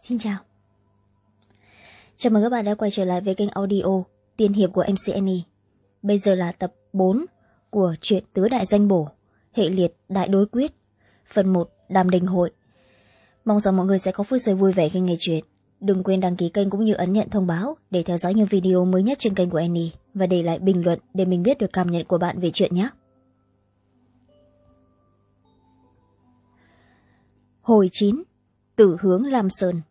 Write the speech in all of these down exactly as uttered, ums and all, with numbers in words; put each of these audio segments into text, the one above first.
Xin chào. Chào mừng các bạn đã quay trở lại với kênh audio Tiên hiệp của em xê en e. Bây giờ là tập bốn của truyện Tứ Đại Danh Bổ, hệ liệt Đại Đối Quyết, phần một Đàm Đình Hội. Mong rằng mọi người sẽ có phút giây vui vẻ khi nghe chuyện. Đừng quên đăng ký kênh cũng như ấn nhận thông báo để theo dõi những video mới nhất trên kênh của Annie và để lại bình luận để mình biết được cảm nhận của bạn về chuyện nhé. Hồi chín, Tử hướng Lam Sơn.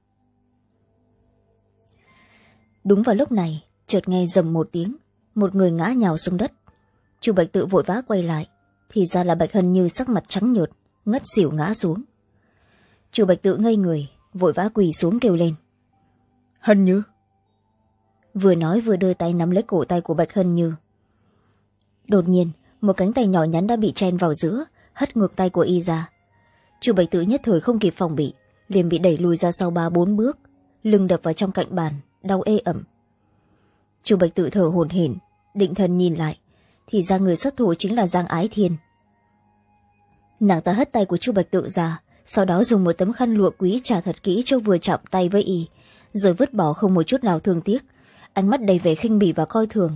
Đúng vào lúc này, chợt nghe rầm một tiếng, một người ngã nhào xuống đất. Chu Bạch Tự vội vã quay lại, thì ra là Bạch Hân Như sắc mặt trắng nhợt, ngất xỉu ngã xuống. Chu Bạch Tự ngây người, vội vã quỳ xuống kêu lên. Hân Như. Vừa nói vừa đưa tay nắm lấy cổ tay của Bạch Hân Như. Đột nhiên, một cánh tay nhỏ nhắn đã bị chen vào giữa, hất ngược tay của y ra. Chu Bạch Tự nhất thời không kịp phòng bị, liền bị đẩy lùi ra sau ba bốn bước, lưng đập vào trong cạnh bàn, đau ê ẩm. Chu Bạch Tự thở hổn hển, định thần nhìn lại, thì ra người xuất thủ chính là Giang Ái Thiên. Nàng ta hất tay của Chu Bạch Tự ra, sau đó dùng một tấm khăn lụa quý trà thật kỹ cho vừa chạm tay với y, rồi vứt bỏ không một chút nào thương tiếc, ánh mắt đầy vẻ khinh bỉ và coi thường.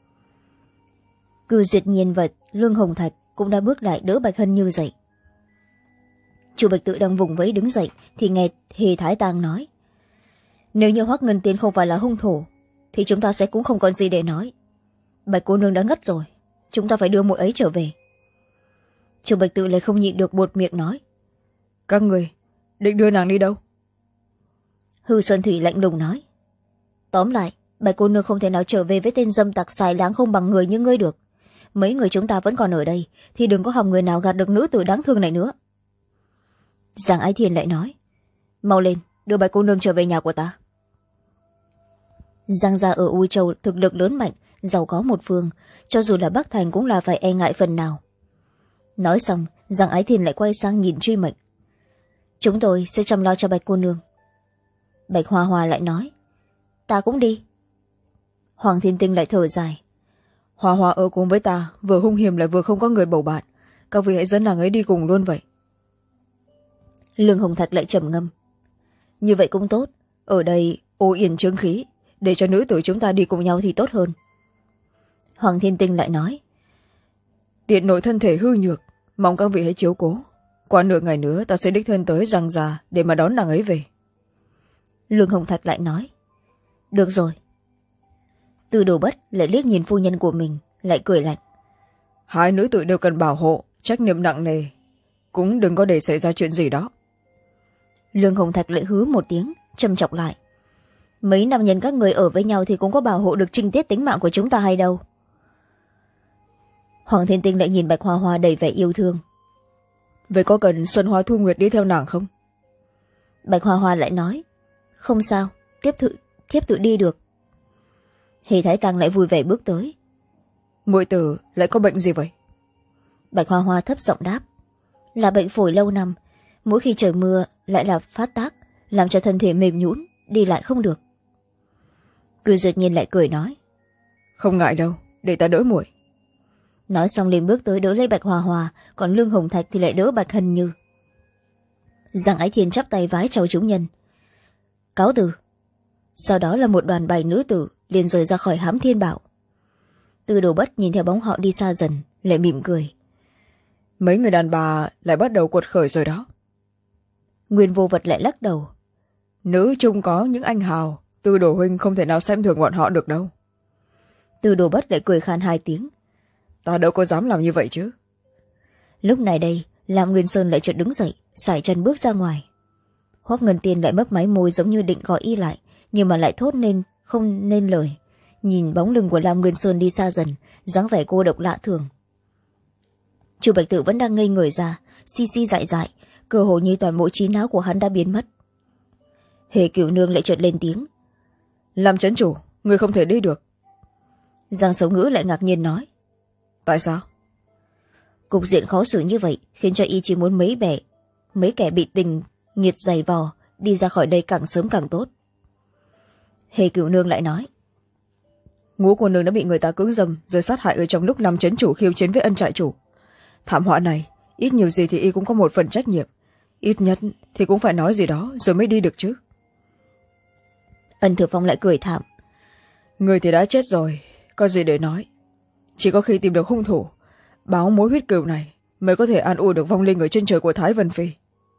Cư Duyệt Nhiên và Lương Hồng Thạch cũng đã bước lại đỡ Bạch Hân Như dậy. Chu Bạch Tự đang vùng vẫy đứng dậy thì nghe Hề Thái Tang nói: nếu như Hoắc Ngân Tiên không phải là hung thủ thì chúng ta sẽ cũng không còn gì để nói. Bạch cô nương đã ngất rồi, chúng ta phải đưa muội ấy trở về. Chu Bạch Tự lại không nhịn được buột miệng nói: các người định đưa nàng đi đâu? Hư Sơn Thủy lạnh lùng nói: tóm lại, Bạch cô nương không thể nào trở về với tên dâm tặc xài láng không bằng người như ngươi được. Mấy người chúng ta vẫn còn ở đây thì đừng có hòng người nào gạt được nữ tử đáng thương này nữa. Giang Ái Thiên lại nói: mau lên, đưa Bạch cô nương trở về nhà của ta. Giang gia ở U Châu thực lực lớn mạnh, giàu có một phương, cho dù là Bắc Thành cũng là phải e ngại phần nào. Nói xong, Giang Ái Thiên lại quay sang nhìn Truy Mệnh: chúng tôi sẽ chăm lo cho Bạch cô nương. Bạch Hoa Hoa lại nói: ta cũng đi. Hoàng Thiên Tinh lại thở dài: Hoa Hoa ở cùng với ta, vừa hung hiểm lại vừa không có người bầu bạn, các vị hãy dẫn nàng ấy đi cùng luôn vậy. Lương Hồng Thạch lại trầm ngâm: như vậy cũng tốt, ở đây ô yên trướng khí, để cho nữ tử chúng ta đi cùng nhau thì tốt hơn. Hoàng Thiên Tinh lại nói: tiện nội thân thể hư nhược, mong các vị hãy chiếu cố, qua nửa ngày nữa ta sẽ đích thân tới Giang gia để mà đón nàng ấy về. Lương Hồng Thạch lại nói: được rồi. Từ Đồ Bất lại liếc nhìn phu nhân của mình, lại cười lạnh: hai nữ tử đều cần bảo hộ, trách nhiệm nặng nề, cũng đừng có để xảy ra chuyện gì đó. Lương Hồng Thạch lại hứ một tiếng, trầm trọng lại: mấy nam nhân các người ở với nhau thì cũng có bảo hộ được trinh tiết tính mạng của chúng ta hay đâu. Hoàng Thiên Tinh lại nhìn Bạch Hoa Hoa đầy vẻ yêu thương: vậy có cần Xuân Hoa Thu Nguyệt đi theo nàng không? Bạch Hoa Hoa lại nói: không sao, tiếp thự, thiếp tự đi được. Hề Thái Tăng lại vui vẻ bước tới: muội tử lại có bệnh gì vậy? Bạch Hoa Hoa thấp giọng đáp: là bệnh phổi lâu năm, mỗi khi trời mưa lại là phát tác, làm cho thân thể mềm nhũn, đi lại không được. Cư Duyệt Nhiên lại cười nói: không ngại đâu, để ta đỡ muội. Nói xong liền bước tới đỡ lấy Bạch Hoa Hoa, còn Lương Hồng Thạch thì lại đỡ Bạch Hân Như. Giang Ái Thiên chắp tay vái chào chúng nhân: cáo từ. Sau đó là một đoàn bài nữ tử liền rời ra khỏi Hám Thiên Bảo. Từ Đồ Bất nhìn theo bóng họ đi xa dần, lại mỉm cười: mấy người đàn bà lại bắt đầu cuột khởi rồi đó. Nguyên Vô Vật lại lắc đầu: nữ chung có những anh hào, Từ Đồ huynh không thể nào xem thường bọn họ được đâu. Từ Đồ Bất lại cười khan hai tiếng: ta đâu có dám làm như vậy chứ. Lúc này đây, Lam Nguyên Sơn lại chợt đứng dậy, sải chân bước ra ngoài. Hoắc Ngân Tiên lại mấp máy môi giống như định gọi y lại, nhưng mà lại thốt nên không nên lời, nhìn bóng lưng của Lam Nguyên Sơn đi xa dần, dáng vẻ cô độc lạ thường. Chu Bạch Tự vẫn đang ngây người ra, si si dại dại, cơ hồ như toàn bộ trí não của hắn đã biến mất. Hề Cửu Nương lại chợt lên tiếng: làm trấn chủ, người không thể đi được. Giang Sống Ngữ lại ngạc nhiên nói: tại sao? Cục diện khó xử như vậy khiến cho y chỉ muốn mấy bẻ mấy kẻ bị tình nghiệt giày vò đi ra khỏi đây càng sớm càng tốt. Hề Cửu Nương lại nói: Ngũ cô nương đã bị người ta cưỡng dâm rồi sát hại ở trong lúc năm trấn chủ khiêu chiến với ân trại chủ. Thảm họa này ít nhiều gì thì y cũng có một phần trách nhiệm, ít nhất thì cũng phải nói gì đó rồi mới đi được chứ. Ân Thừa Phong lại cười thảm. Người thì đã chết rồi, có gì để nói. Chỉ có khi tìm được hung thủ, báo mối huyết cừu này, mới có thể an ủi được vong linh ở trên trời của Thái Vân Phi.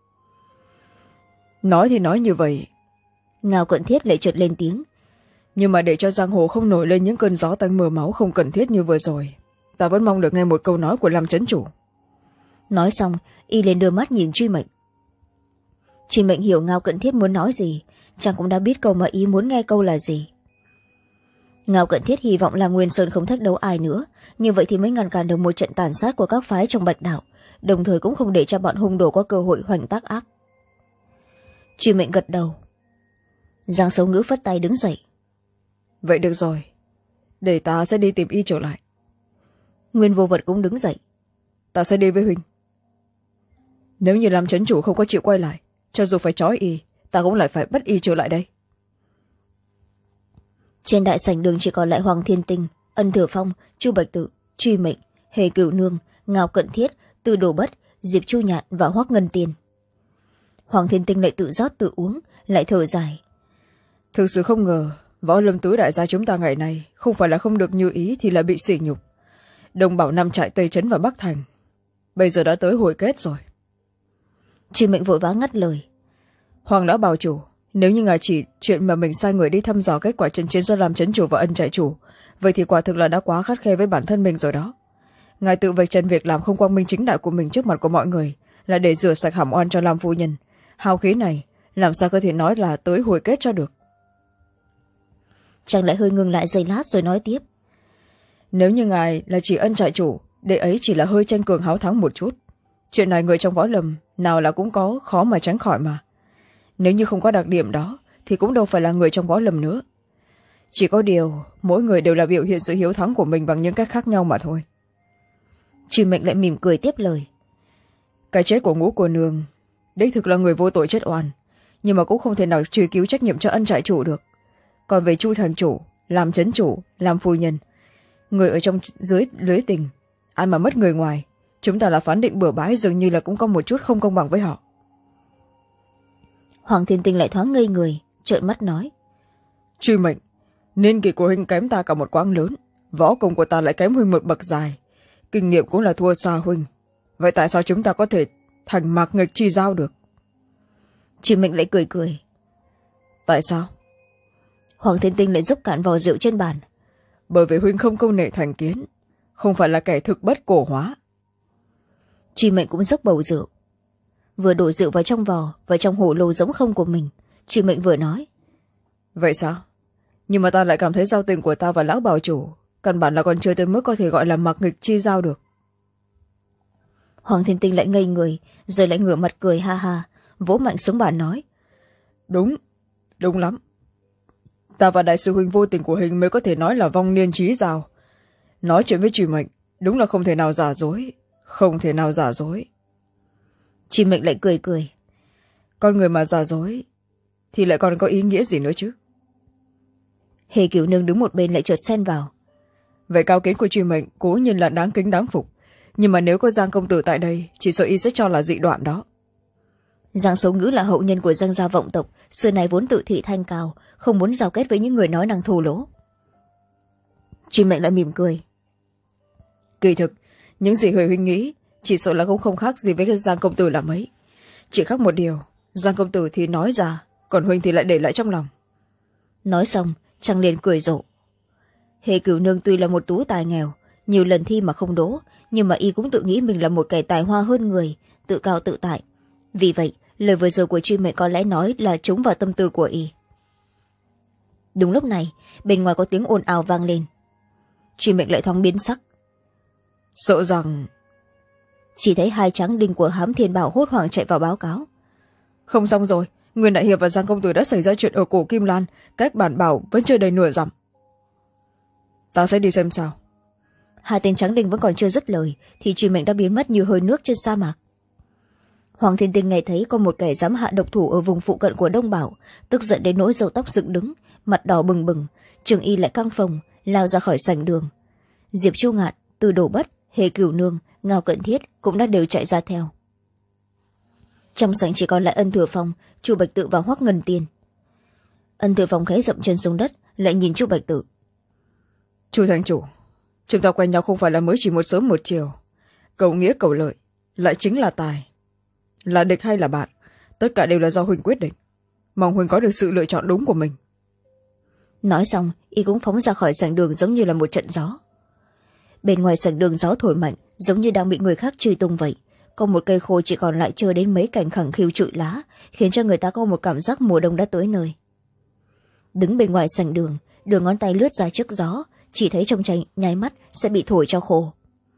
Nói thì nói như vậy, Ngao Cận Thiết lại chợt lên tiếng. Nhưng mà để cho giang hồ không nổi lên những cơn gió tanh mưa máu không cần thiết như vừa rồi, ta vẫn mong được nghe một câu nói của Lam trấn chủ. Nói xong, y lên đưa mắt nhìn Truy Mệnh. Truy Mệnh hiểu Ngao Cận Thiết muốn nói gì, chàng cũng đã biết câu mà ý muốn nghe câu là gì. Ngao Cận Thiết hy vọng là Nguyên Sơn không thách đấu ai nữa, như vậy thì mới ngăn cản được một trận tàn sát của các phái trong Bạch Đạo, đồng thời cũng không để cho bọn hung đồ có cơ hội hoành tác ác. Truy Mệnh gật đầu. Giang Sấu Ngữ phất tay đứng dậy. Vậy được rồi, để ta sẽ đi tìm y trở lại. Nguyên Vô Vật cũng đứng dậy. Ta sẽ đi với huynh. Nếu như Lam trấn chủ không có chịu quay lại, cho dù phải trói y, ta cũng lại phải bắt y trở lại đây. Trên đại sảnh đường chỉ còn lại Hoàng Thiên Tinh, Ân Thừa Phong, Chu Bạch Tự, Truy Mệnh, Hề Cửu Nương, Ngao Cận Thiết, Từ Đồ Bất, Diệp Chu Nhạn và Hoắc Ngân Tiên. Hoàng Thiên Tinh lại tự rót tự uống, lại thở dài. Thực sự không ngờ Võ Lâm tứ đại gia chúng ta ngày nay không phải là không được như ý thì là bị sỉ nhục. Đồng bảo Nam trại Tây Trấn và Bắc Thành, bây giờ đã tới hồi kết rồi. Truy Mệnh vội vã ngắt lời. Hoàng lão bảo chủ, nếu như ngài chỉ chuyện mà mình sai người đi thăm dò kết quả trận chiến do Lam trấn chủ và Ân trại chủ, vậy thì quả thực là đã quá khắt khe với bản thân mình rồi đó. Ngài tự vạch trần việc làm không quang minh chính đại của mình trước mặt của mọi người là để rửa sạch hàm oan cho Lam phu nhân. Hào khí này làm sao có thể nói là tới hồi kết cho được. Chàng lại hơi ngừng lại giây lát rồi nói tiếp. Nếu như ngài là chỉ Ân trại chủ, đệ ấy chỉ là hơi tranh cường háo thắng một chút. Chuyện này người trong võ lâm nào là cũng có, khó mà tránh khỏi mà. Nếu như không có đặc điểm đó thì cũng đâu phải là người trong võ lâm nữa. Chỉ có điều mỗi người đều là biểu hiện sự hiếu thắng của mình bằng những cách khác nhau mà thôi. Truy Mệnh lại mỉm cười tiếp lời. Cái chết của Ngũ cô nương đích thực là người vô tội chết oan, nhưng mà cũng không thể nào truy cứu trách nhiệm cho Ân trại chủ được. Còn về Chu thành chủ, Lam trấn chủ, Lam phu nhân, người ở trong dưới lưới tình, ai mà mất người ngoài, chúng ta là phán định bừa bãi, dường như là cũng có một chút không công bằng với họ. Hoàng Thiên Tinh lại thoáng ngây người, trợn mắt nói. Truy Mệnh, niên kỷ của huynh kém ta cả một quãng lớn, võ công của ta lại kém huynh một bậc dài, kinh nghiệm cũng là thua xa huynh, vậy tại sao chúng ta có thể thành mạc nghịch chi giao được? Truy Mệnh lại cười cười. Tại sao? Hoàng Thiên Tinh lại dốc cạn vò rượu trên bàn. Bởi vì huynh không câu nệ thành kiến, không phải là kẻ thực bất cổ hóa. Truy Mệnh cũng dốc bầu rượu, vừa đổ rượu vào trong vò và trong hồ lô giống không của mình. Truy Mệnh vừa nói. Vậy sao? Nhưng mà ta lại cảm thấy giao tình của ta và lão bảo chủ căn bản là còn chưa tới mức có thể gọi là mặc nghịch chi giao được. Hoàng Thiên Tinh lại ngây người, rồi lại ngửa mặt cười ha ha, vỗ mạnh xuống bàn nói. Đúng, đúng lắm. Ta và đại sư huynh vô tình của hình mới có thể nói là vong niên trí giao. Nói chuyện với Truy Mệnh đúng là không thể nào giả dối, không thể nào giả dối. Truy Mệnh lại cười cười. Con người mà giả dối thì lại còn có ý nghĩa gì nữa chứ? Hề Cửu Nương đứng một bên lại chợt xen vào. Vậy cao kiến của Truy Mệnh cố nhiên là đáng kính đáng phục, nhưng mà nếu có Giang công tử tại đây, chỉ sợ y sẽ cho là dị đoạn đó. Giang Sấu Ngữ là hậu nhân của Giang gia vọng tộc, xưa này vốn tự thị thanh cao, không muốn giao kết với những người nói năng thô lỗ. Truy Mệnh lại mỉm cười. Kỳ thực, những gì Huệ huynh nghĩ chỉ sợ là cũng không khác gì với cái Giang công tử là mấy. Chỉ khác một điều, Giang công tử thì nói ra, còn huynh thì lại để lại trong lòng. Nói xong, chàng liền cười rộ. Hề Cửu Nương tuy là một tú tài nghèo, nhiều lần thi mà không đỗ, nhưng mà y cũng tự nghĩ mình là một kẻ tài hoa hơn người, tự cao tự tại. Vì vậy, lời vừa rồi của Truy Mệnh có lẽ nói là trúng vào tâm tư của y. Đúng lúc này, bên ngoài có tiếng ồn ào vang lên. Truy Mệnh lại thoáng biến sắc. Sợ rằng... Chỉ thấy hai tráng đinh của Hám Thiên Bảo hốt hoảng chạy vào báo cáo. Không xong rồi, Nguyên đại hiệp và Giang công tử đã xảy ra chuyện ở cổ Kim Lan, cách bản bảo vẫn chưa đầy nửa dặm. Ta sẽ đi xem sao. Hai tên tráng đinh vẫn còn chưa dứt lời thì Truy Mệnh đã biến mất như hơi nước trên sa mạc. Hoàng Thiên Tinh nghe thấy có một kẻ dám hạ độc thủ ở vùng phụ cận của Đông Bảo, tức giận đến nỗi râu tóc dựng đứng, mặt đỏ bừng bừng, Trường Y lại căng phồng lao ra khỏi sảnh đường. Diệp Chu Ngạn, Từ Đồ Bất, Hề Cửu Nương, Ngao Cận Thiết cũng đã đều chạy ra theo. Trong sảnh chỉ còn lại Ân Thừa Phong, Chu Bạch Tự và Hoắc Ngân Tiên. Ân Tử Phong khẽ dậm chân xuống đất, lại nhìn Chu Bạch Tự. Chu thành chủ, chúng ta quen nhau không phải là mới chỉ một sớm một chiều. Cầu nghĩa cầu lợi lại chính là tài. Là địch hay là bạn, tất cả đều là do huynh quyết định. Mong huynh có được sự lựa chọn đúng của mình. Nói xong, y cũng phóng ra khỏi sảnh đường giống như là một trận gió. Bên ngoài sảnh đường gió thổi mạnh, giống như đang bị người khác truy tung vậy. Có một cây khô chỉ còn lại chưa đến mấy cành khẳng khiu trụi lá, khiến cho người ta có một cảm giác mùa đông đã tới nơi. Đứng bên ngoài sảnh đường, đường ngón tay lướt ra trước gió, chỉ thấy trong tranh nháy mắt sẽ bị thổi cho khô.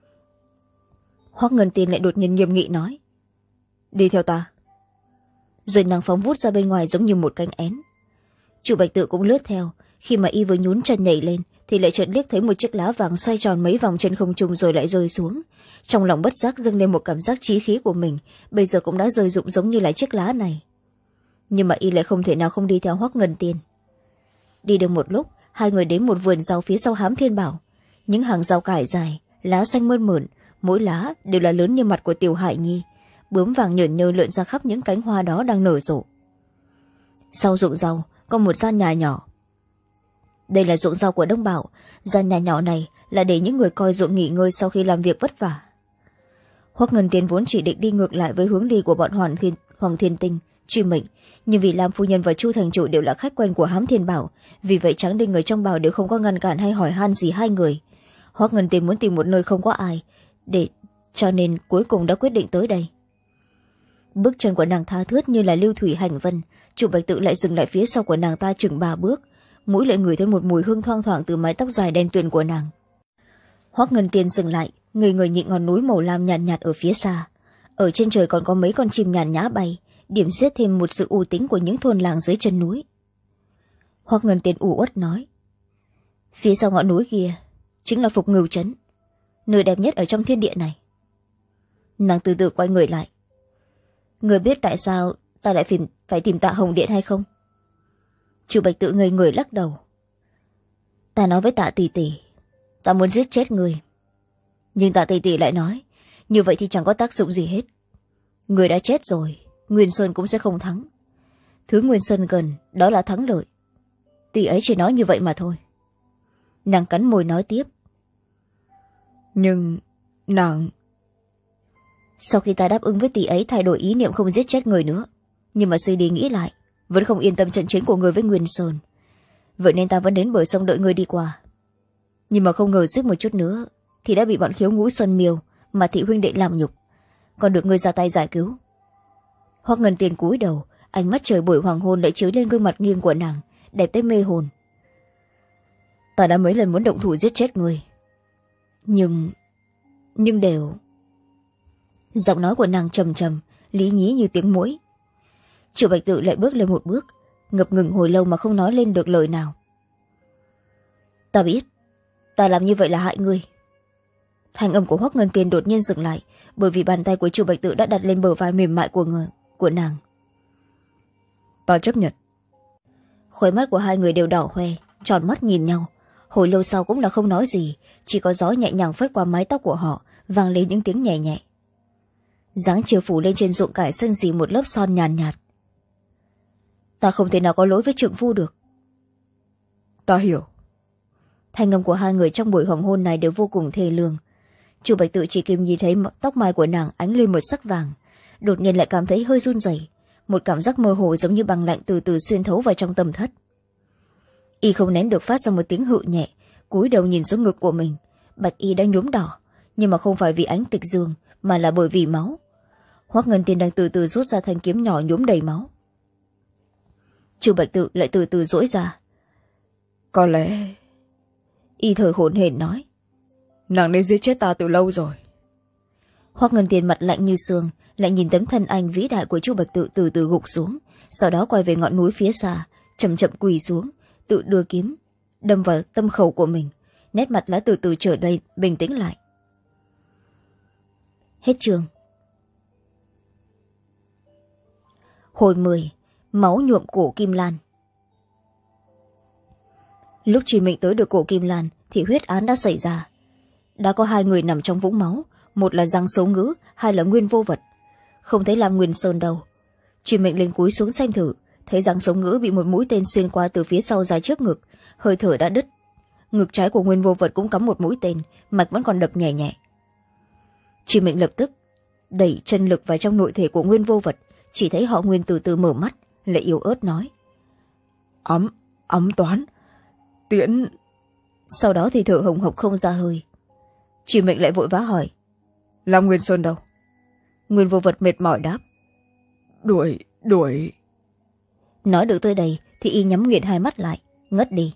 Hoắc Ngân Tiên lại đột nhiên nghiêm nghị nói: đi theo ta. Rồi nàng phóng vút ra bên ngoài giống như một cánh én. Chu Bạch Tự cũng lướt theo, khi mà y vừa nhún chân nhảy lên thì lại chợt liếc thấy một chiếc lá vàng xoay tròn mấy vòng trên không trung rồi lại rơi xuống. Trong lòng bất giác dâng lên một cảm giác chí khí của mình bây giờ cũng đã rơi rụng giống như là chiếc lá này. Nhưng mà y lại không thể nào không đi theo Hoắc Ngân Tiên. Đi được một lúc, hai người đến một vườn rau phía sau Hám Thiên Bảo. Những hàng rau cải dài, lá xanh mơn mởn, mỗi lá đều là lớn như mặt của Tiểu Hải Nhi, bướm vàng nhởn nhơ lượn ra khắp những cánh hoa đó đang nở rộ. Sau ruộng rau có một gian nhà nhỏ. Đây là ruộng rau của Đông Bảo, gian nhà nhỏ này là để những người coi ruộng nghỉ ngơi sau khi làm việc vất vả. Hoắc Ngân Tiên vốn chỉ định đi ngược lại với hướng đi của bọn Hoàng Thiên, Hoàng Thiên Tinh, Truy Mệnh, nhưng vì Lam phu nhân và Chu thành chủ đều là khách quen của Hám Thiên Bảo, vì vậy Tráng Đinh người trong Bảo đều không có ngăn cản hay hỏi han gì hai người. Hoắc Ngân Tiên muốn tìm một nơi không có ai, để cho nên cuối cùng đã quyết định tới đây. Bước chân của nàng tha thướt như là lưu thủy hành vân, Chu Bạch Tự lại dừng lại phía sau của nàng ta chừng ba bước, mũi lại ngửi thấy một mùi hương thoang thoảng từ mái tóc dài đen tuyền của nàng. Hoắc Ngân Tiên dừng lại, người người nhịn ngọn núi màu lam nhàn nhạt, nhạt ở phía xa. Ở trên trời còn có mấy con chim nhàn nhã bay, điểm xuyết thêm một sự u tính của những thôn làng dưới chân núi. Hoắc Ngân Tiên ủ uất nói: phía sau ngọn núi kia chính là Phục Ngưu Trấn, nơi đẹp nhất ở trong thiên địa này. Nàng từ từ quay người lại: người biết tại sao ta lại phải, phải tìm Tạ Hồng Điện hay không? Chu Bạch Tự ngây người lắc đầu: ta nói với Tạ tỷ tỷ, ta muốn giết chết người. Nhưng Tạ tỷ tỷ lại nói, như vậy thì chẳng có tác dụng gì hết. Người đã chết rồi, Nguyên Sơn cũng sẽ không thắng. Thứ Nguyên Sơn cần, đó là thắng lợi. Tỷ ấy chỉ nói như vậy mà thôi. Nàng cắn môi nói tiếp: nhưng nàng... Sau khi ta đáp ứng với tỷ ấy thay đổi ý niệm không giết chết người nữa, nhưng mà suy đi nghĩ lại, vẫn không yên tâm trận chiến của người với Nguyên Sơn. Vậy nên ta vẫn đến bờ sông đợi người đi qua. Nhưng mà không ngờ suýt một chút nữa thì đã bị bọn Khiếu Ngũ Xuân Miêu mà thị huynh đệ làm nhục, còn được người ra tay giải cứu. Hoắc Ngân Tiên cúi đầu, ánh mắt trời buổi hoàng hôn lại chiếu lên gương mặt nghiêng của nàng, đẹp tới mê hồn. Ta đã mấy lần muốn động thủ giết chết người, nhưng nhưng đều... Giọng nói của nàng trầm trầm, lý nhí như tiếng muỗi. Chu Bạch Tự lại bước lên một bước, ngập ngừng hồi lâu mà không nói lên được lời nào. Ta biết, ta làm như vậy là hại ngươi. Thanh âm của Hoắc Ngân Tiên đột nhiên dừng lại, bởi vì bàn tay của Chu Bạch Tự đã đặt lên bờ vai mềm mại của người của nàng. Ta chấp nhận. Khóe mắt của hai người đều đỏ hoe, tròn mắt nhìn nhau, hồi lâu sau cũng là không nói gì, chỉ có gió nhẹ nhàng phất qua mái tóc của họ, vang lên những tiếng nhẹ nhẹ. Dáng chiều phủ lên trên ruộng cải xanh xì một lớp son nhàn nhạt, nhạt. Ta không thể nào có lỗi với trượng phu được. Ta hiểu. Thanh âm của hai người trong buổi hoàng hôn này đều vô cùng thê lương. Chu Bạch Tự chỉ kịp nhìn thấy tóc mai của nàng ánh lên một sắc vàng, đột nhiên lại cảm thấy hơi run rẩy, một cảm giác mơ hồ giống như băng lạnh từ từ xuyên thấu vào trong tâm thất. Y không nén được phát ra một tiếng hự nhẹ, cúi đầu nhìn xuống ngực của mình. Bạch y đã nhuốm đỏ, nhưng mà không phải vì ánh tịch dương mà là bởi vì máu. Hoắc Ngân Tiên đang từ từ rút ra thanh kiếm nhỏ nhuốm đầy máu. Chu Bạch Tự lại từ từ duỗi ra. Có lẽ... Y thở hổn hển nói, nàng nên giết chết ta từ lâu rồi. Hoắc Ngân Tiên mặt lạnh như xương, lại nhìn tấm thân ảnh vĩ đại của Chu Bạch Tự từ từ gục xuống, sau đó quay về ngọn núi phía xa, chậm chậm quỳ xuống, tự đưa kiếm đâm vào tâm khẩu của mình, nét mặt đã từ từ trở nên bình tĩnh lại. Hết chương. Hồi mười, máu nhuộm cổ Kim Lan. Lúc Truy Mệnh tới được cổ Kim Lan thì huyết án đã xảy ra. Đã có hai người nằm trong vũng máu, một là Giang Xấu Ngữ, hai là Nguyên Vô Vật. Không thấy Lam Nguyên Sơn đâu. Truy Mệnh lên cúi xuống xem thử, thấy rằng sống ngữ bị một mũi tên xuyên qua từ phía sau ra trước ngực, hơi thở đã đứt. Ngực trái của Nguyên Vô Vật cũng cắm một mũi tên, mạch vẫn còn đập nhẹ nhẹ. Chị Mệnh lập tức đẩy chân lực vào trong nội thể của Nguyên Vô Vật, chỉ thấy họ Nguyên từ từ mở mắt, lại yếu ớt nói: ấm ấm toán tiễn. Sau đó thì thở hồng hộc không ra hơi. Chị Mệnh lại vội vã hỏi: Lam Nguyên Sơn đâu? Nguyên Vô Vật mệt mỏi đáp: Đuổi đuổi. Nói được tới đây thì y nhắm nghiền hai mắt lại, ngất đi.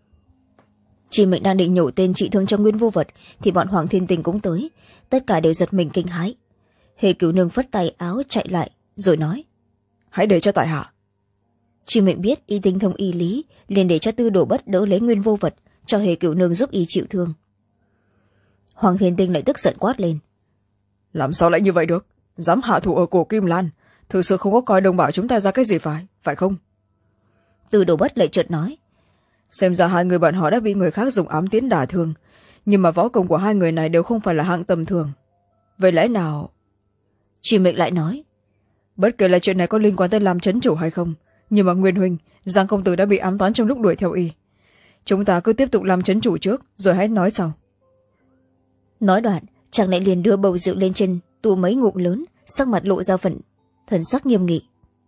Chị Mệnh đang định nhổ tên trị thương cho Nguyên Vô Vật thì bọn Hoàng Thiên Tình cũng tới, tất cả đều giật mình kinh hãi. Hề Cửu Nương phất tay áo chạy lại rồi nói: Hãy để cho tại hạ. Chị Mệnh biết y tinh thông y lý, liền để cho Tư Đồ Bất đỡ lấy Nguyên Vô Vật, cho Hề Cửu Nương giúp y chịu thương. Hoàng Thiên Tinh lại tức giận quát lên: Làm sao lại như vậy được? Dám hạ thủ ở cổ Kim Lan, thực sự không có coi đồng bào chúng ta ra cái gì phải phải không? Tư Đồ Bất lại chợt nói: Xem ra hai người bọn họ đã bị người khác dùng ám tiến đả thương, nhưng mà võ công của hai người này đều không phải là hạng tầm thường. Vậy lẽ nào... Chị Mệnh lại nói: Bất kể là chuyện này có liên quan tới Lam Chấn Chủ hay không, nhưng mà Nguyên huynh, Giang công tử đã bị ám toán trong lúc đuổi theo y. Chúng ta cứ tiếp tục làm Chấn Chủ trước rồi hãy nói sau. Nói đoạn, chàng lại liền đưa bầu rượu lên trên tu mấy ngụm lớn, sắc mặt lộ ra phần thần sắc nghiêm nghị.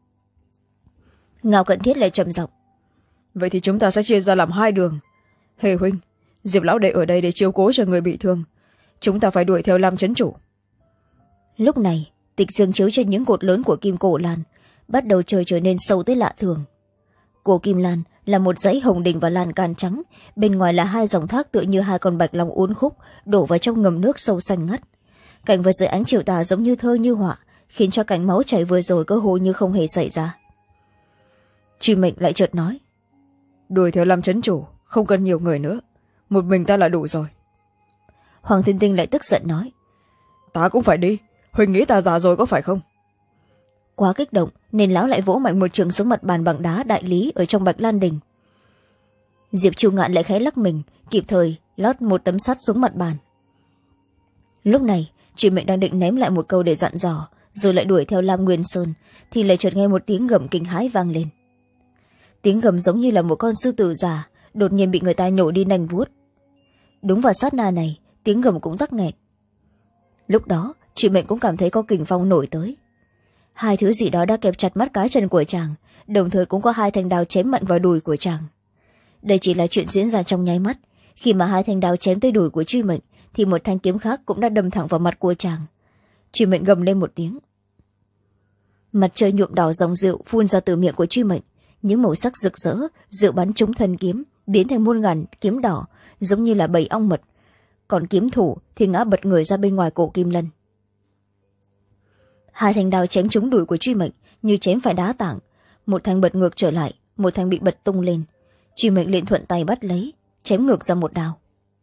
Ngao Cận Thiết lại trầm giọng: Vậy thì chúng ta sẽ chia ra làm hai đường. Hề huynh, Diệp lão đệ ở đây để chiếu cố cho người bị thương, chúng ta phải đuổi theo Lam Chấn Chủ. Lúc này tịch dương chiếu trên những cột lớn của Kim Cổ Lan, bắt đầu trời trở nên sâu tới lạ thường. Cổ Kim Lan là một dãy hồng đình và lan can trắng, bên ngoài là hai dòng thác tựa như hai con bạch long uốn khúc đổ vào trong ngầm nước sâu xanh ngắt. Cảnh vật dưới ánh chiều tà giống như thơ như họa, khiến cho cảnh máu chảy vừa rồi cơ hồ như không hề xảy ra. Truy Mệnh lại chợt nói: Đuổi theo Lam Chấn Chủ không cần nhiều người nữa, một mình ta là đủ rồi. Hoàng Thiên Tinh lại tức giận nói: Ta cũng phải đi, huynh nghĩ ta già rồi có phải không? Quá kích động nên lão lại vỗ mạnh một trường xuống mặt bàn bằng đá đại lý ở trong Bạch Lan Đình. Diệp Chu Ngạn lại khẽ lắc mình, kịp thời lót một tấm sắt xuống mặt bàn. Lúc này Truy Mệnh đang định ném lại một câu để dặn dò rồi lại đuổi theo Lam Nguyên Sơn, thì lại chợt nghe một tiếng gầm kinh hãi vang lên. Tiếng gầm giống như là một con sư tử già đột nhiên bị người ta nhổ đi nanh vuốt. Đúng vào sát na này, tiếng gầm cũng tắc nghẹn. Lúc đó Truy Mệnh cũng cảm thấy có kình phong nổi tới. Hai thứ gì đó đã kẹp chặt mắt cá chân của chàng, đồng thời cũng có hai thanh đao chém mạnh vào đùi của chàng. Đây chỉ là chuyện diễn ra trong nháy mắt, khi mà hai thanh đao chém tới đùi của Truy Mệnh thì một thanh kiếm khác cũng đã đâm thẳng vào mặt của chàng. Truy Mệnh gầm lên một tiếng. Mặt trời nhuộm đỏ dòng rượu phun ra từ miệng của Truy Mệnh, những màu sắc rực rỡ, rượu bắn trúng thân kiếm biến thành muôn ngàn kiếm đỏ giống như là bầy ong mật, còn kiếm thủ thì ngã bật người ra bên ngoài cổ Kim Lân. Hai thanh đao chém trúng đùi của Truy Mệnh như chém phải đá tảng, một thanh bật ngược trở lại, một thanh bị bật tung lên. Truy Mệnh liền thuận tay bắt lấy, chém ngược ra một đao.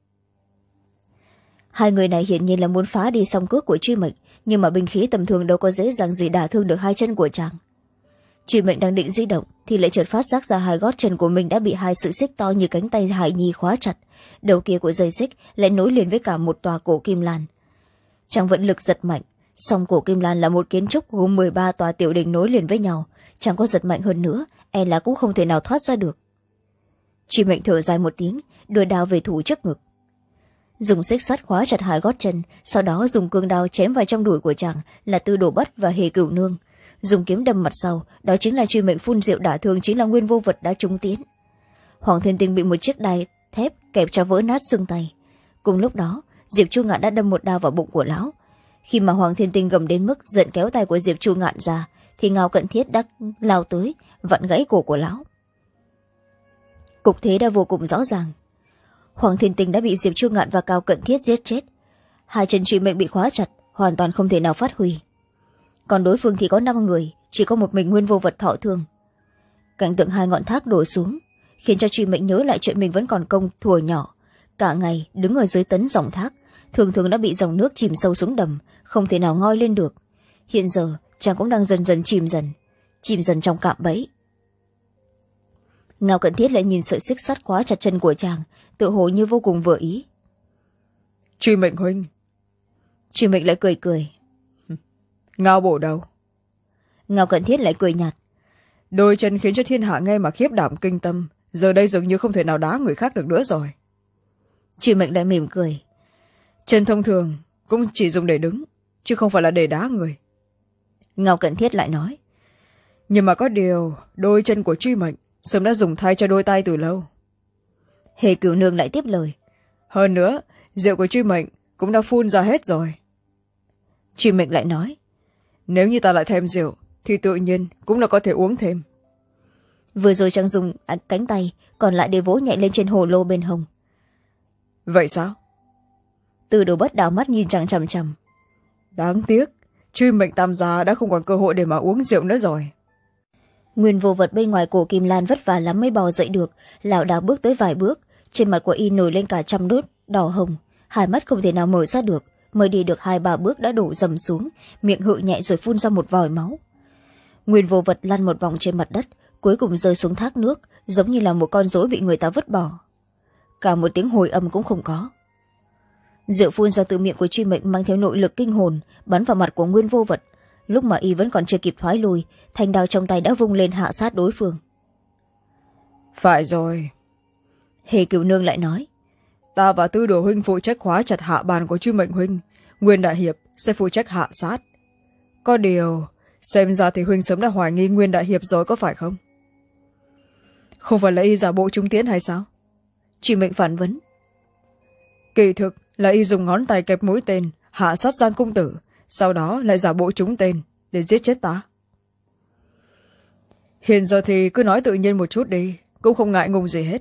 Hai người này hiển nhiên là muốn phá đi song cước của Truy Mệnh, nhưng mà binh khí tầm thường đâu có dễ dàng gì đả thương được hai chân của chàng. Truy Mệnh đang định di động thì lại chợt phát giác ra hai gót chân của mình đã bị hai sợi xích to như cánh tay Hải Nhi khóa chặt, đầu kia của dây xích lại nối liền với cả một tòa cổ Kim Lan. Chàng vận lực giật mạnh, song cổ Kim Lan là một kiến trúc gồm mười ba tòa tiểu đình nối liền với nhau, chẳng có giật mạnh hơn nữa e là cũng không thể nào thoát ra được. Truy Mệnh thở dài một tiếng, đưa đao về thủ trước ngực, dùng xích sắt khóa chặt hai gót chân, sau đó dùng cương đao chém vào trong đùi của chàng là Tư Đồ Bất và Hề Cửu Nương, dùng kiếm đâm mặt sau, đó chính là Truy Mệnh phun rượu đả thương chính là Nguyên Vô Vật đã trúng tiến. Hoàng Thiên Tinh bị một chiếc đai thép kẹp cho vỡ nát xương tay. Cùng lúc đó Diệp Chu Ngạn đã đâm một đao vào bụng của lão. Khi mà Hoàng Thiên Tinh gầm đến mức giận kéo tay của Diệp Chu Ngạn ra thì Ngao Cận Thiết đã lao tới vặn gãy cổ của lão. Cục thế đã vô cùng rõ ràng. Hoàng Thiên Tinh đã bị Diệp Chu Ngạn và Cao Cận Thiết giết chết, hai chân Truy Mệnh bị khóa chặt, hoàn toàn không thể nào phát huy. Còn đối phương thì có năm người, chỉ có một mình Nguyên Vô Vật thọ thương. Cảnh tượng hai ngọn thác đổ xuống khiến cho Truy Mệnh nhớ lại chuyện mình vẫn còn công thuở nhỏ, cả ngày đứng ở dưới tấn dòng thác, thường thường đã bị dòng nước chìm sâu xuống đầm, không thể nào ngoi lên được. Hiện giờ chàng cũng đang dần dần chìm dần chìm dần trong cạm bẫy. Ngao Cận Thiết lại nhìn sợi xích sắt khóa chặt chân của chàng, tự hồ như vô cùng vừa ý. Truy Mệnh huynh. Truy Mệnh lại cười cười. Ngao bổ đâu? Ngao Cận Thiết lại cười nhạt. đôi chân khiến cho thiên hạ nghe mà khiếp đảm kinh tâm, giờ đây dường như không thể nào đá người khác được nữa rồi. Truy Mệnh lại mỉm cười. Chân thông thường cũng chỉ dùng để đứng, chứ không phải là để đá người. Ngao Cận Thiết lại nói. Nhưng mà có điều, đôi chân của Truy Mệnh sớm đã dùng thay cho đôi tay từ lâu. Hề Cửu Nương lại tiếp lời. Hơn nữa, rượu của Truy Mệnh cũng đã phun ra hết rồi. Truy Mệnh lại nói. Nếu như ta lại thêm rượu thì tự nhiên cũng là có thể uống thêm. Vừa rồi chàng dùng cánh tay còn lại để vỗ nhẹ lên trên hồ lô bên hông. Vậy sao? Từ Đồ Bất đảo mắt nhìn chàng chằm chằm. Đáng tiếc, Truy Mệnh tam gia đã không còn cơ hội để mà uống rượu nữa rồi. Nguyên Vô Vật bên ngoài cổ Kim Lan vất vả lắm mới bò dậy được, lảo đảo bước tới vài bước, trên mặt của y nổi lên cả trăm nốt đỏ hồng, hai mắt không thể nào mở ra được, mới đi được hai ba bước đã đổ dầm xuống, miệng hự nhẹ rồi phun ra một vòi máu. Nguyên Vô Vật lăn một vòng trên mặt đất, cuối cùng rơi xuống thác nước, giống như là một con rối bị người ta vứt bỏ. Cả một tiếng hồi âm cũng không có. Rượu phun ra từ miệng của Truy Mệnh mang theo nội lực kinh hồn, bắn vào mặt của Nguyên Vô Vật. Lúc mà y vẫn còn chưa kịp thoái lui, thanh đao trong tay đã vung lên hạ sát đối phương. Phải rồi. Hề Cửu Nương lại nói. Ta và Tư Đồ huynh phụ trách khóa chặt hạ bàn của Truy Mệnh huynh, Nguyên Đại Hiệp sẽ phụ trách hạ sát. Có điều, xem ra thì huynh sớm đã hoài nghi Nguyên Đại Hiệp rồi có phải không? Không phải là y giả bộ trung tiến hay sao? Truy Mệnh phản vấn. Kỳ thực là y dùng ngón tay kẹp mũi tên hạ sát Giang công tử, sau đó lại giả bộ trúng tên để giết chết ta. Hiện giờ thì cứ nói tự nhiên một chút đi, cũng không ngại ngùng gì hết.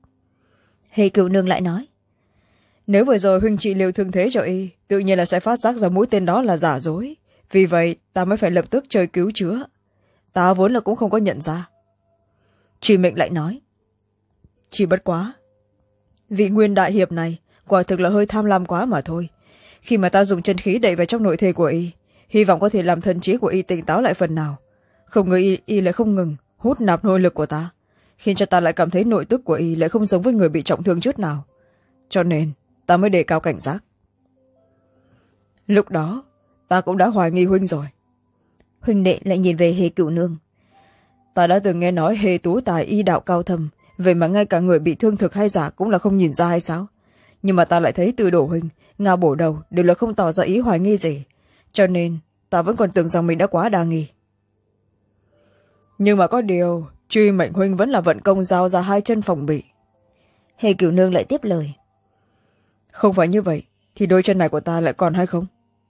Hề Cửu Nương lại nói. Nếu vừa rồi huynh trị liệu thương thế cho y, tự nhiên là sẽ phát giác ra mũi tên đó là giả dối, vì vậy ta mới phải lập tức chơi cứu chữa. Ta vốn là cũng không có nhận ra. Truy Mệnh lại nói. Chỉ bất quá, vị Nguyên Đại Hiệp này quả thực là hơi tham lam quá mà thôi. Khi mà ta dùng chân khí đẩy vào trong nội thể của y, hy vọng có thể làm thần trí của y tỉnh táo lại phần nào. Không ngờ y, y lại không ngừng hút nạp nội lực của ta, khiến cho ta lại cảm thấy nội tức của y lại không giống với người bị trọng thương chút nào. Cho nên ta mới đề cao cảnh giác. Lúc đó ta cũng đã hoài nghi huynh rồi. Huynh đệ lại nhìn về Hề Cửu Nương. Ta đã từng nghe nói Hề tú tài y đạo cao thâm, vậy mà ngay cả người bị thương thực hay giả cũng là không nhìn ra hay sao? Nhưng mà ta lại thấy Từ Đổ huynh, Ngao Bổ Đầu đều là không tỏ ra ý hoài nghi gì, cho nên ta vẫn còn tưởng rằng mình đã quá đa nghi. Nhưng mà có điều, Truy Mệnh huynh vẫn là vận công giao ra hai chân phòng bị. Hề Cửu Nương lại tiếp lời. Không phải như vậy thì đôi chân này của ta lại còn hay không?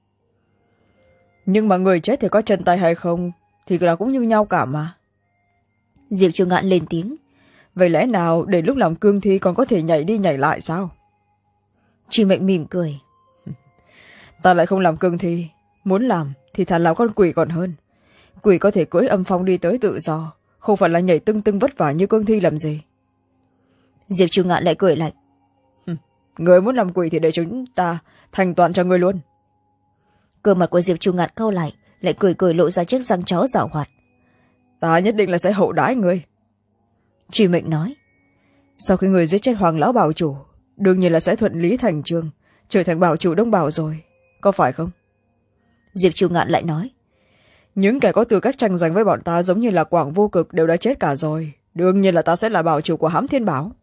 Nhưng mà người chết thì có chân tay hay không thì là cũng như nhau cả mà. Diệp Chu Ngạn lên tiếng. Vậy lẽ nào để lúc làm cương thi còn có thể nhảy đi nhảy lại sao? Truy Mệnh mỉm cười. Ta lại không làm cương thi, muốn làm thì thà làm con quỷ còn hơn. Quỷ có thể cưỡi âm phong đi tới tự do, không phải là nhảy tưng tưng vất vả như cương thi làm gì. Diệp Chu Ngạn lại cười lạnh. Người muốn làm quỷ thì để chúng ta thành toàn cho người luôn. Cơ mặt của Diệp Chu Ngạn cau lại, lại cười cười lộ ra chiếc răng chó giảo hoạt. Ta nhất định là sẽ hậu đãi người. Truy Mệnh nói. Sau khi người giết chết Hoàng lão bảo chủ, đương nhiên là sẽ thuận lý thành chương, trở thành bảo chủ Đông Bảo rồi, có phải không? Diệp Chu Ngạn lại nói. Những kẻ có tư cách tranh giành với bọn ta giống như là Quảng Vô Cực đều đã chết cả rồi, đương nhiên là ta sẽ là bảo chủ của Hám Thiên Bảo.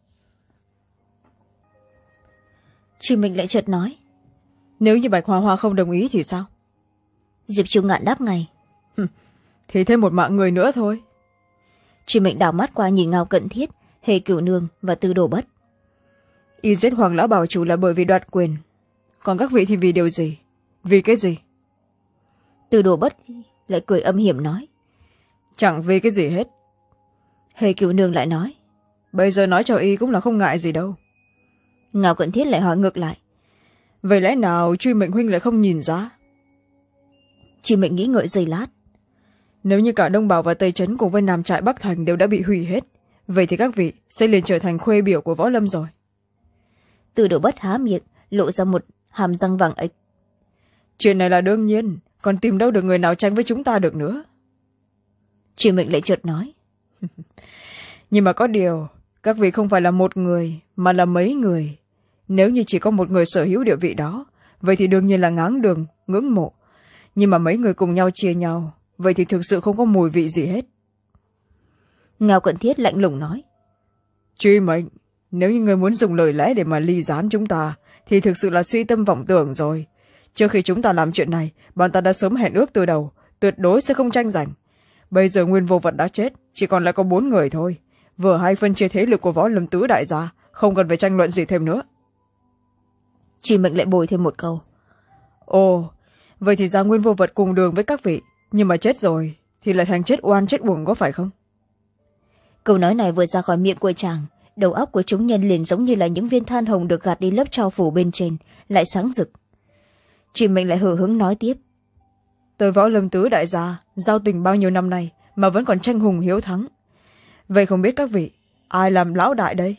Truy Mệnh lại chợt nói. Nếu như Bạch Hoa Hoa không đồng ý thì sao? Diệp Chu Ngạn đáp ngay. Thì thêm một mạng người nữa thôi. Truy Mệnh đảo mắt qua nhìn Ngao Cận Thiết, Hề Cửu Nương và Tư Đồ Bất. Y giết Hoàng lão bảo chủ là bởi vì đoạt quyền, còn các vị thì vì điều gì? Vì cái gì? Tư Đồ Bất lại cười âm hiểm nói. Chẳng vì cái gì hết. Hề Cửu Nương lại nói. Bây giờ nói cho y cũng là không ngại gì đâu. Ngao Cận Thiết lại hỏi ngược lại. Vậy lẽ nào Truy Mệnh huynh lại không nhìn ra? Truy Mệnh nghĩ ngợi giây lát. Nếu như cả Đông Bảo và Tây Trấn cùng với Nam Trại Bắc Thành đều đã bị hủy hết, vậy thì các vị sẽ liền trở thành khuê biểu của võ lâm rồi. Từ Đồ Bất há miệng lộ ra một hàm răng vàng ếch. Chuyện này là đương nhiên, còn tìm đâu được người nào tranh với chúng ta được nữa. Truy Mệnh lại chợt nói. Nhưng mà có điều, các vị không phải là một người mà là mấy người. Nếu như chỉ có một người sở hữu địa vị đó, vậy thì đương nhiên là ngáng đường, ngưỡng mộ. Nhưng mà mấy người cùng nhau chia nhau, vậy thì thực sự không có mùi vị gì hết. Ngao Cận Thiết lạnh lùng nói. Truy Mệnh, nếu như người muốn dùng lời lẽ để mà ly gián chúng ta thì thực sự là si tâm vọng tưởng rồi. Trước khi chúng ta làm chuyện này, bọn ta đã sớm hẹn ước từ đầu, tuyệt đối sẽ không tranh giành. Bây giờ Nguyên Vô Vật đã chết, chỉ còn lại có bốn người thôi. Vừa hay phân chia thế lực của Võ Lâm tứ đại gia, không cần phải tranh luận gì thêm nữa. Truy Mệnh lại bồi thêm một câu. Ồ, vậy thì ra Nguyên Vô Vật cùng đường với các vị, nhưng mà chết rồi thì lại thành chết oan chết uổng, có phải không? Câu nói này vừa ra khỏi miệng của chàng, đầu óc của chúng nhân liền giống như là những viên than hồng được gạt đi lớp tro phủ bên trên, lại sáng rực. Truy Mệnh lại hờ hững nói tiếp. Tôi Võ Lâm tứ đại gia giao tình bao nhiêu năm nay mà vẫn còn tranh hùng hiếu thắng. Vậy không biết các vị, ai làm lão đại đây?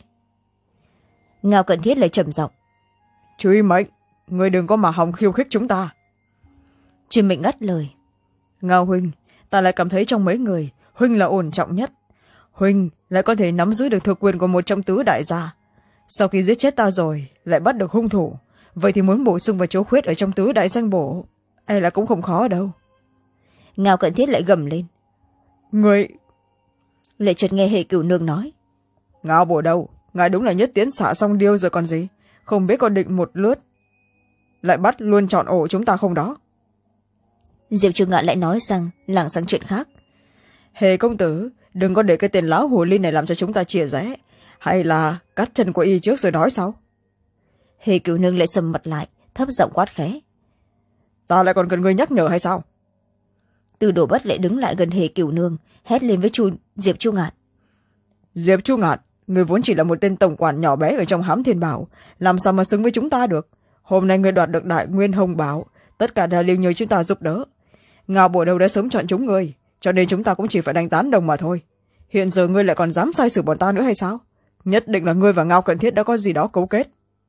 Ngao Cận Thiết lại trầm giọng. Truy Mệnh, người đừng có mà hòng khiêu khích chúng ta. Truy Mệnh ngắt lời. Ngao huynh, ta lại cảm thấy trong mấy người, huynh là ổn trọng nhất. Huynh lại có thể nắm giữ được thực quyền của một trong tứ đại gia. Sau khi giết chết ta rồi, lại bắt được hung thủ. Vậy thì muốn bổ sung vào chỗ khuyết ở trong tứ đại danh bổ, hay là cũng không khó đâu. Ngao Cận Thiết lại gầm lên. Người... Lại chợt nghe Hề Cửu Nương nói. Ngao bổ đâu, ngài đúng là nhất tiến xả xong điêu rồi còn gì. Không biết có định một lướt lại bắt luôn chọn ổ chúng ta không đó. Diệp Chu Ngạn lại nói rằng lảng sang chuyện khác. Hề công tử, đừng có để cái tên lão hồ ly này làm cho chúng ta chia rẽ. Hay là cắt chân của y trước rồi nói sau. Hề Cửu Nương lại sầm mặt lại, thấp giọng quát khẽ. Ta lại còn cần người nhắc nhở hay sao? Từ Đồ Bất lại đứng lại gần Hề Cửu Nương, hét lên với Chu Diệp Chu Ngạn. Diệp Chu Ngạn, người vốn chỉ là một tên tổng quản nhỏ bé ở trong Hám Thiên Bảo, làm sao mà xứng với chúng ta được? Hôm nay người đoạt được Đại Nguyên Hồng Bảo, tất cả đều nhờ chúng ta giúp đỡ. Ngao bổ đâu đã sớm chọn chúng người, cho nên chúng ta cũng chỉ phải đánh tán đồng mà thôi. Hiện giờ ngươi lại còn dám sai xử bọn ta nữa hay sao? Nhất định là ngươi và Ngao Cận Thiết đã có gì đó cấu kết.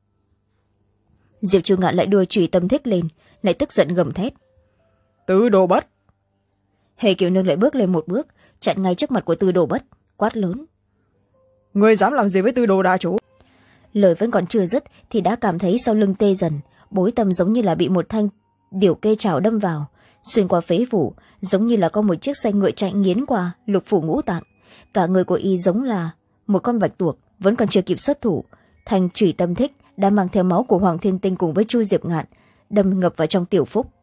Diệp Chu Ngạn lại đua chùy tâm thích lên, lại tức giận gầm thét. Tứ Đồ Bất. Hề Kiều Nương lại bước lên một bước, chặn ngay trước mặt của Tư Đồ Bất, quát lớn. Ngươi dám làm gì với Tư Đồ đa chủ? Lời vẫn còn chưa dứt thì đã cảm thấy sau lưng tê dần, bối tâm giống như là bị một thanh điểu kê trảo đâm vào, xuyên qua phế phủ, giống như là có một chiếc xe ngựa chạy nghiến qua lục phủ ngũ tạng. Cả người của y giống là một con bạch tuộc, vẫn còn chưa kịp xuất thủ, thanh chủy tâm thích đã mang theo máu của Hoàng Thiên Tinh cùng với Chu Diệp Ngạn đâm ngập vào trong tiểu phúc.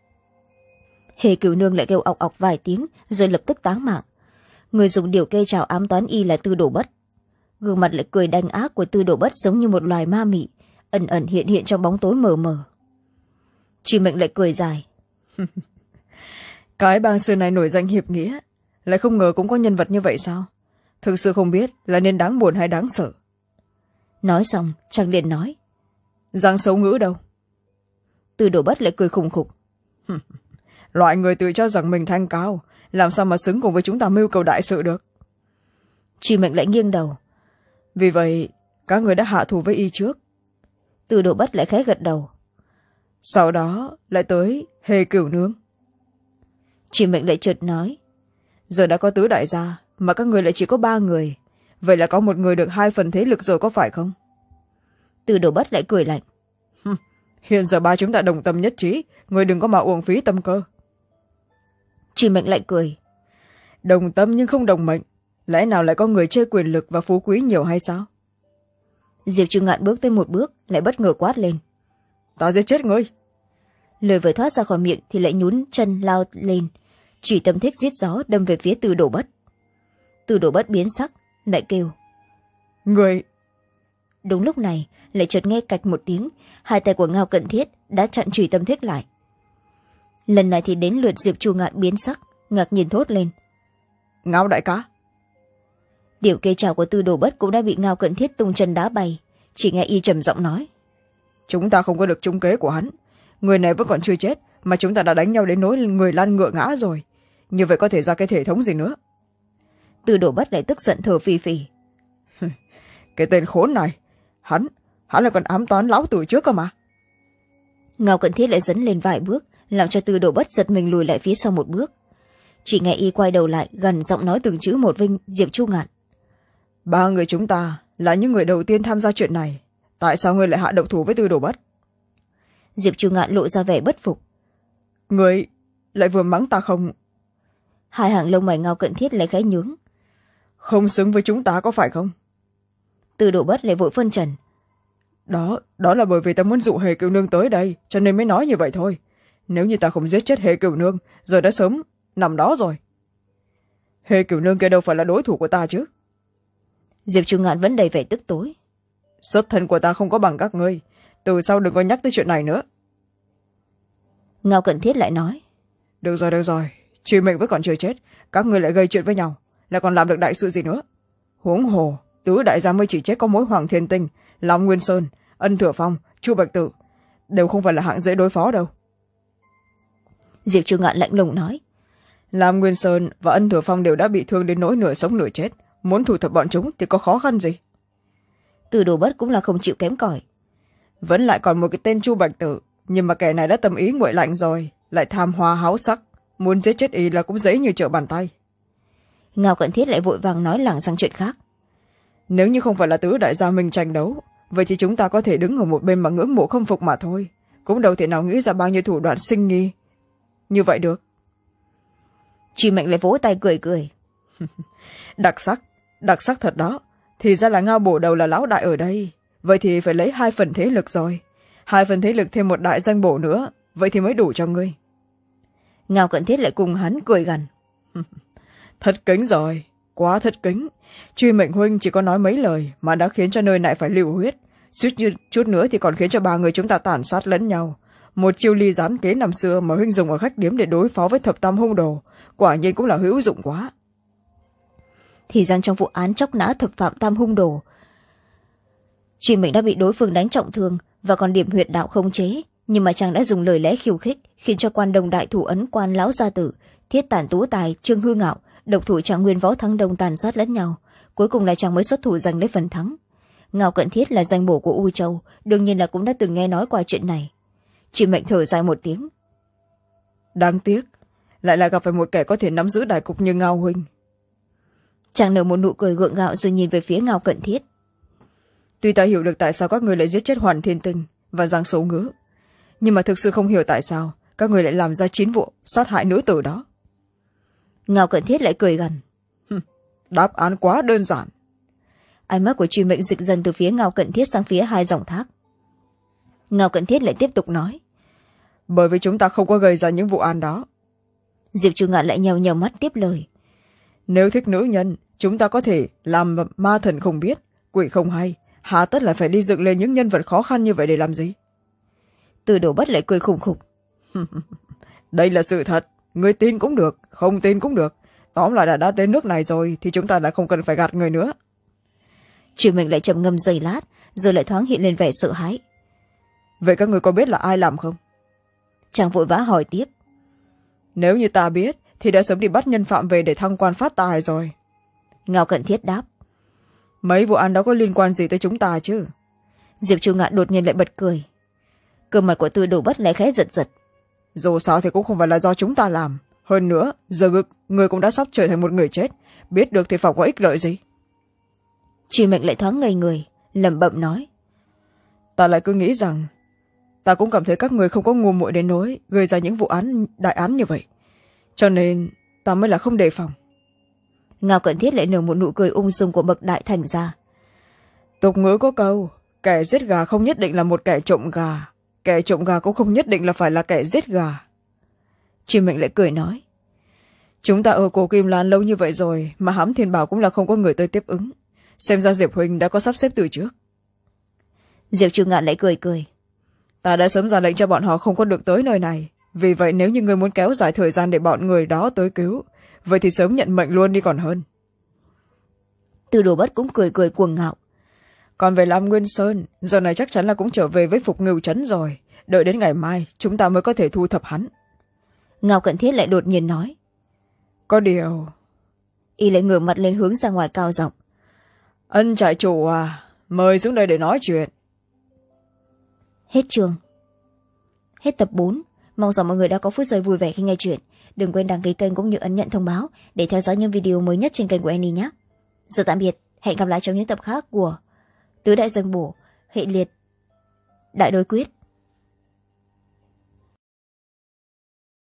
Hề Cửu Nương lại kêu ọc ọc vài tiếng rồi lập tức táng mạng. Người dùng điểu kê trảo ám toán y là Tư Đồ Bất. Gương mặt lại cười đanh ác của Tư Đồ Bất giống như một loài ma mị, ẩn ẩn hiện hiện trong bóng tối mờ mờ. Truy Mệnh lại cười dài. Cái bang xưa này nổi danh hiệp nghĩa, lại không ngờ cũng có nhân vật như vậy sao? Thực sự không biết là nên đáng buồn hay đáng sợ. Nói xong chàng liền nói. Giang xấu ngữ đâu? Tư Đồ Bất lại cười khùng khục. Loại người tự cho rằng mình thanh cao, làm sao mà xứng cùng với chúng ta mưu cầu đại sự được? Truy Mệnh lại nghiêng đầu. Vì vậy các người đã hạ thủ với y trước. Tư Đồ Bất lại khẽ gật đầu. Sau đó lại tới Hề Cửu Nương. Truy Mệnh lại chợt nói. Giờ đã có tứ đại gia mà các người lại chỉ có ba người, vậy là có một người được hai phần thế lực rồi có phải không? Tư Đồ Bất lại cười lạnh. Hiện giờ ba chúng ta đồng tâm nhất trí, người đừng có mà uổng phí tâm cơ. Truy Mệnh lại cười. Đồng tâm nhưng không đồng mệnh, lẽ nào lại có người chê quyền lực và phú quý nhiều hay sao? Diệp Chu Ngạn bước tới một bước, lại bất ngờ quát lên. Ta giết chết ngươi. Lời vừa thoát ra khỏi miệng thì lại nhún chân lao lên, chỉ tâm thích giết gió đâm về phía Tư Đồ Bất. Tư Đồ Bất biến sắc, lại kêu. Người... Đúng lúc này lại chợt nghe cạch một tiếng, hai tay của Ngao Cận Thiết đã chặn chùy tâm thích lại. Lần này thì đến lượt Diệp Chu Ngạn biến sắc, ngạc nhiên thốt lên. Ngao đại ca. Điểu kê trảo của Tư Đồ Bất cũng đã bị Ngao Cận Thiết tung chân đá bay, chỉ nghe y trầm giọng nói. Chúng ta không có được trúng kế của hắn, người này vẫn còn chưa chết mà chúng ta đã đánh nhau đến nỗi người lăn ngựa ngã rồi, như vậy có thể ra cái thể thống gì nữa? Tư Đồ Bất lại tức giận thở phì phì. Cái tên khốn này, hắn hắn là còn ám toán lão tử trước cơ mà. Ngao Cận Thiết lại dấn lên vài bước, làm cho Tư Đồ Bất giật mình lùi lại phía sau một bước. Chỉ nghe y quay đầu lại, gần giọng nói từng chữ một với Diệp Chu Ngạn. Ba người chúng ta là những người đầu tiên tham gia chuyện này, tại sao ngươi lại hạ độc thủ với Tư Đồ Bất? Diệp Chu Ngạn lộ ra vẻ bất phục. Ngươi lại vừa mắng ta không? Hai hàng lông mày Ngao Cận Thiết lại khẽ nhướng. không xứng với chúng ta có phải không? Từ Đồ Bất lại vội phân trần. đó đó là bởi vì ta muốn dụ Hề Cửu Nương tới đây cho nên mới nói như vậy thôi. Nếu như ta không giết chết Hề Cửu Nương rồi đã sớm nằm đó rồi. Hề Cửu Nương kia đâu phải là đối thủ của ta chứ. Diệp Trung Ngạn vẫn đầy vẻ tức tối. Xuất thân của ta không có bằng các ngươi, từ sau đừng có nhắc tới chuyện này nữa. Ngao Cận Thiết lại nói. Được rồi được rồi, Truy Mệnh vẫn còn chưa chết, các ngươi lại gây chuyện với nhau, lại còn làm được đại sự gì nữa. Huống hồ tứ đại gia mới chỉ chết có mỗi Hoàng Thiên Tinh, Long Nguyên Sơn, Ân Thừa Phong, Chu Bạch Tự, đều không phải là hạng dễ đối phó đâu. Diệp Trung Ngạn lạnh lùng nói. Lam Nguyên Sơn và Ân Thừa Phong đều đã bị thương đến nỗi nửa sống nửa chết, muốn thu thập bọn chúng thì có khó khăn gì. Từ Đồ Bất cũng là không chịu kém cỏi. Vẫn lại còn một cái tên Chu Bạch Tự, nhưng mà kẻ này đã tâm ý nguội lạnh rồi, lại tham hoa háo sắc, muốn giết chết y là cũng dễ như trở bàn tay. Ngao Cận Thiết lại vội vàng nói lảng sang chuyện khác. Nếu như không phải là tứ đại gia mình tranh đấu, vậy thì chúng ta có thể đứng ở một bên mà ngưỡng mộ không phục mà thôi, cũng đâu thể nào nghĩ ra bao nhiêu thủ đoạn sinh nghi như vậy được. Truy Mệnh lại vỗ tay cười cười. Đặc sắc, đặc sắc thật đó. Thì ra là Ngao bổ đầu là lão đại ở đây, vậy thì phải lấy hai phần thế lực rồi, hai phần thế lực thêm một đại danh bổ nữa, vậy thì mới đủ cho ngươi. Ngao Cận Thiết lại cùng hắn cười gằn. Thất kính rồi, quá thất kính. Truy Mệnh huynh chỉ có nói mấy lời mà đã khiến cho nơi này phải lưu huyết, suýt như chút nữa thì còn khiến cho ba người chúng ta tàn sát lẫn nhau. Một chiêu ly gián kế năm xưa mà huynh dùng ở khách điếm để đối phó với thập tam hung đồ, quả nhiên cũng là hữu dụng quá. Thì rằng trong vụ án chóc nã thập phạm tam hung đồ, Truy Mệnh đã bị đối phương đánh trọng thương và còn điểm huyệt đạo không chế, nhưng mà chàng đã dùng lời lẽ khiêu khích khiến cho quan đồng đại thủ ấn quan lão gia tử, thiết tản tú tài, trương hư ngạo, độc thủ Trạng Nguyên Võ Thắng Đông tàn sát lẫn nhau, cuối cùng là chàng mới xuất thủ giành lấy phần thắng. Ngao Cận Thiết là danh bổ của U Châu, đương nhiên là cũng đã từng nghe nói qua chuyện này. Truy Mệnh thở dài một tiếng. Đáng tiếc lại là gặp phải một kẻ có thể nắm giữ đại cục như Ngao huynh. Chàng nở một nụ cười gượng gạo rồi nhìn về phía Ngao Cận Thiết. Tuy ta hiểu được tại sao các người lại giết chết Hoàn Thiên Tinh và Giang Sấu Ngữ, nhưng mà thực sự không hiểu tại sao các người lại làm ra chín vụ sát hại nữ tử đó. Ngao Cận Thiết lại cười gằn. Đáp án quá đơn giản. Ánh mắt của Truy Mệnh dịch dần từ phía Ngao Cận Thiết sang phía hai dòng thác. Ngao Cận Thiết lại tiếp tục nói. Bởi vì chúng ta không có gây ra những vụ án đó. Diệp Trung Ngạn lại nhèo nhèo mắt tiếp lời. Nếu thích nữ nhân, chúng ta có thể làm ma thần không biết, quỷ không hay, hà tất là phải đi dựng lên những nhân vật khó khăn như vậy để làm gì? Từ Đồ Bất lại cười khủng khục. Đây là sự thật, người tin cũng được, không tin cũng được, tóm lại là đã đến nước này rồi thì chúng ta lại không cần phải gạt người nữa. Truy Mệnh lại trầm ngâm giây lát rồi lại thoáng hiện lên vẻ sợ hãi. Vậy các người có biết là ai làm không? Chàng vội vã hỏi tiếp. Nếu như ta biết thì đã sớm đi bắt nhân phạm về để thăng quan phát tài rồi. Ngao Cận Thiết đáp. Mấy vụ án đó có liên quan gì tới chúng ta chứ? Diệp Trung Ngạn đột nhiên lại bật cười. Cơ mặt của Từ Đồ Bất lại khẽ giật giật. Dù sao thì cũng không phải là do chúng ta làm, hơn nữa giờ người cũng đã sắp trở thành một người chết, biết được thì phòng có ích lợi gì. Truy Mệnh lại thoáng ngây người, lẩm bẩm nói. Ta lại cứ nghĩ rằng ta cũng cảm thấy các người không có ngu muội đến nỗi gây ra những vụ án đại án như vậy, cho nên ta mới là không đề phòng. Ngao Cận Thiết lại nở một nụ cười ung dung của bậc đại thành gia. Tục ngữ có câu, kẻ giết gà không nhất định là một kẻ trộm gà, kẻ trộm gà cũng không nhất định là phải là kẻ giết gà. Truy Mệnh lại cười nói. Chúng ta ở Cổ Kim Lan lâu như vậy rồi mà Hám Thiên Bảo cũng là không có người tới tiếp ứng, xem ra Diệp huynh đã có sắp xếp từ trước. Diệp Trung Ngạn lại cười cười. Ta đã sớm ra lệnh cho bọn họ không có được tới nơi này, vì vậy nếu như người muốn kéo dài thời gian để bọn người đó tới cứu, vậy thì sớm nhận mệnh luôn đi còn hơn. Từ Đồ Bất cũng cười cười cuồng ngạo. Còn về Lam Nguyên Sơn, giờ này chắc chắn là cũng trở về với Phục Ngưu Trấn rồi, đợi đến ngày mai chúng ta mới có thể thu thập hắn. Ngao Cận Thiết lại đột nhiên nói. Có điều... Y lại ngửa mặt lên hướng ra ngoài cao giọng. Ân trại chủ à, mời xuống đây để nói chuyện. Hết chương. Hết tập bốn. Mong rằng mọi người đã có phút giây vui vẻ khi nghe chuyện. Đừng quên đăng ký kênh cũng như ấn nhận thông báo để theo dõi những video mới nhất trên kênh của Annie nhé. Giờ tạm biệt, hẹn gặp lại trong những tập khác của Tứ Đại Danh Bổ, Hệ Liệt, Đại Đối Quyết.